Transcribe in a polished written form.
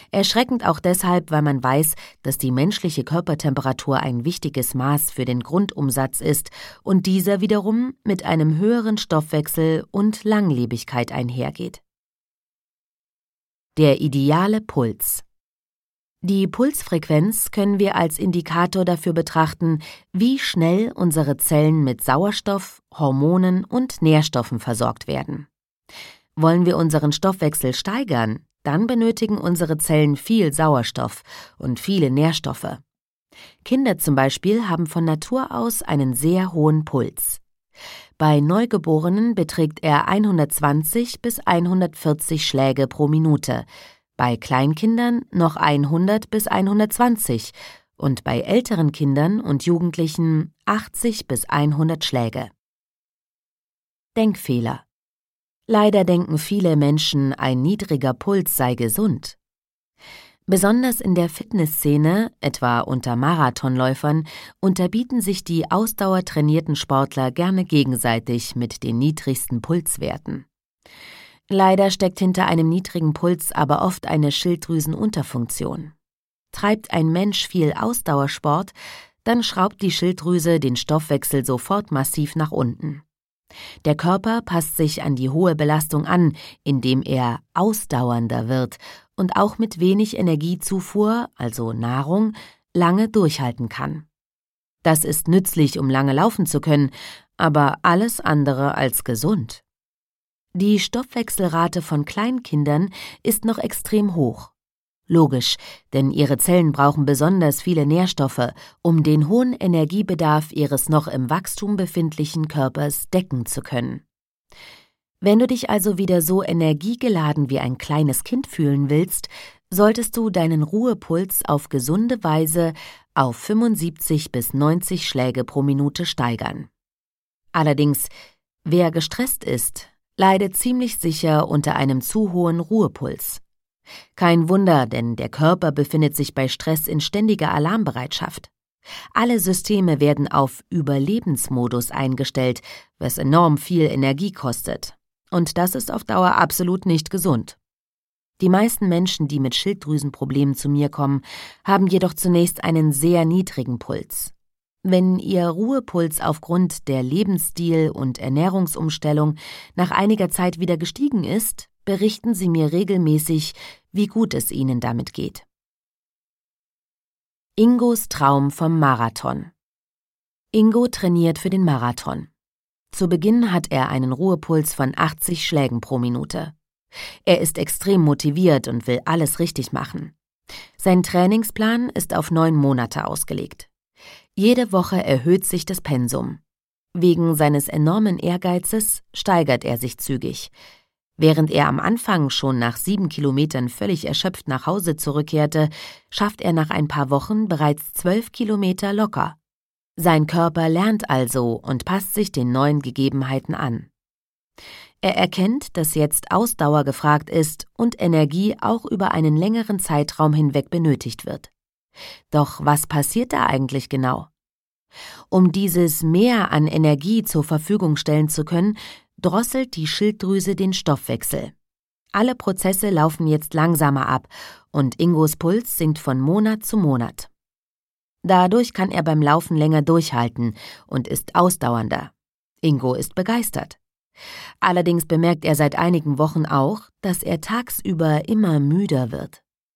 Erschreckend auch deshalb, weil man weiß, dass die menschliche Körpertemperatur ein wichtiges Maß für den Grundumsatz ist und dieser wiederum mit einem höheren Stoffwechsel und Langlebigkeit einhergeht. Der ideale Puls. Die Pulsfrequenz können wir als Indikator dafür betrachten, wie schnell unsere Zellen mit Sauerstoff, Hormonen und Nährstoffen versorgt werden. Wollen wir unseren Stoffwechsel steigern, dann benötigen unsere Zellen viel Sauerstoff und viele Nährstoffe. Kinder zum Beispiel haben von Natur aus einen sehr hohen Puls. Bei Neugeborenen beträgt er 120 bis 140 Schläge pro Minute, bei Kleinkindern noch 100 bis 120 und bei älteren Kindern und Jugendlichen 80 bis 100 Schläge. Denkfehler. Leider denken viele Menschen, ein niedriger Puls sei gesund. Besonders in der Fitnessszene, etwa unter Marathonläufern, unterbieten sich die ausdauertrainierten Sportler gerne gegenseitig mit den niedrigsten Pulswerten. Leider steckt hinter einem niedrigen Puls aber oft eine Schilddrüsenunterfunktion. Treibt ein Mensch viel Ausdauersport, dann schraubt die Schilddrüse den Stoffwechsel sofort massiv nach unten. Der Körper passt sich an die hohe Belastung an, indem er ausdauernder wird und auch mit wenig Energiezufuhr, also Nahrung, lange durchhalten kann. Das ist nützlich, um lange laufen zu können, aber alles andere als gesund. Die Stoffwechselrate von Kleinkindern ist noch extrem hoch. Logisch, denn ihre Zellen brauchen besonders viele Nährstoffe, um den hohen Energiebedarf ihres noch im Wachstum befindlichen Körpers decken zu können. Wenn du dich also wieder so energiegeladen wie ein kleines Kind fühlen willst, solltest du deinen Ruhepuls auf gesunde Weise auf 75 bis 90 Schläge pro Minute steigern. Allerdings, wer gestresst ist, leidet ziemlich sicher unter einem zu hohen Ruhepuls. Kein Wunder, denn der Körper befindet sich bei Stress in ständiger Alarmbereitschaft. Alle Systeme werden auf Überlebensmodus eingestellt, was enorm viel Energie kostet. Und das ist auf Dauer absolut nicht gesund. Die meisten Menschen, die mit Schilddrüsenproblemen zu mir kommen, haben jedoch zunächst einen sehr niedrigen Puls. Wenn ihr Ruhepuls aufgrund der Lebensstil- und Ernährungsumstellung nach einiger Zeit wieder gestiegen ist, berichten sie mir regelmäßig, wie gut es ihnen damit geht. Ingos Traum vom Marathon. Ingo trainiert für den Marathon. Zu Beginn hat er einen Ruhepuls von 80 Schlägen pro Minute. Er ist extrem motiviert und will alles richtig machen. Sein Trainingsplan ist auf 9 Monate ausgelegt. Jede Woche erhöht sich das Pensum. Wegen seines enormen Ehrgeizes steigert er sich zügig. Während er am Anfang schon nach 7 Kilometern völlig erschöpft nach Hause zurückkehrte, schafft er nach ein paar Wochen bereits 12 Kilometer locker. Sein Körper lernt also und passt sich den neuen Gegebenheiten an. Er erkennt, dass jetzt Ausdauer gefragt ist und Energie auch über einen längeren Zeitraum hinweg benötigt wird. Doch was passiert da eigentlich genau? Um dieses Mehr an Energie zur Verfügung stellen zu können, drosselt die Schilddrüse den Stoffwechsel. Alle Prozesse laufen jetzt langsamer ab und Ingos Puls sinkt von Monat zu Monat. Dadurch kann er beim Laufen länger durchhalten und ist ausdauernder. Ingo ist begeistert. Allerdings bemerkt er seit einigen Wochen auch, dass er tagsüber immer müder wird.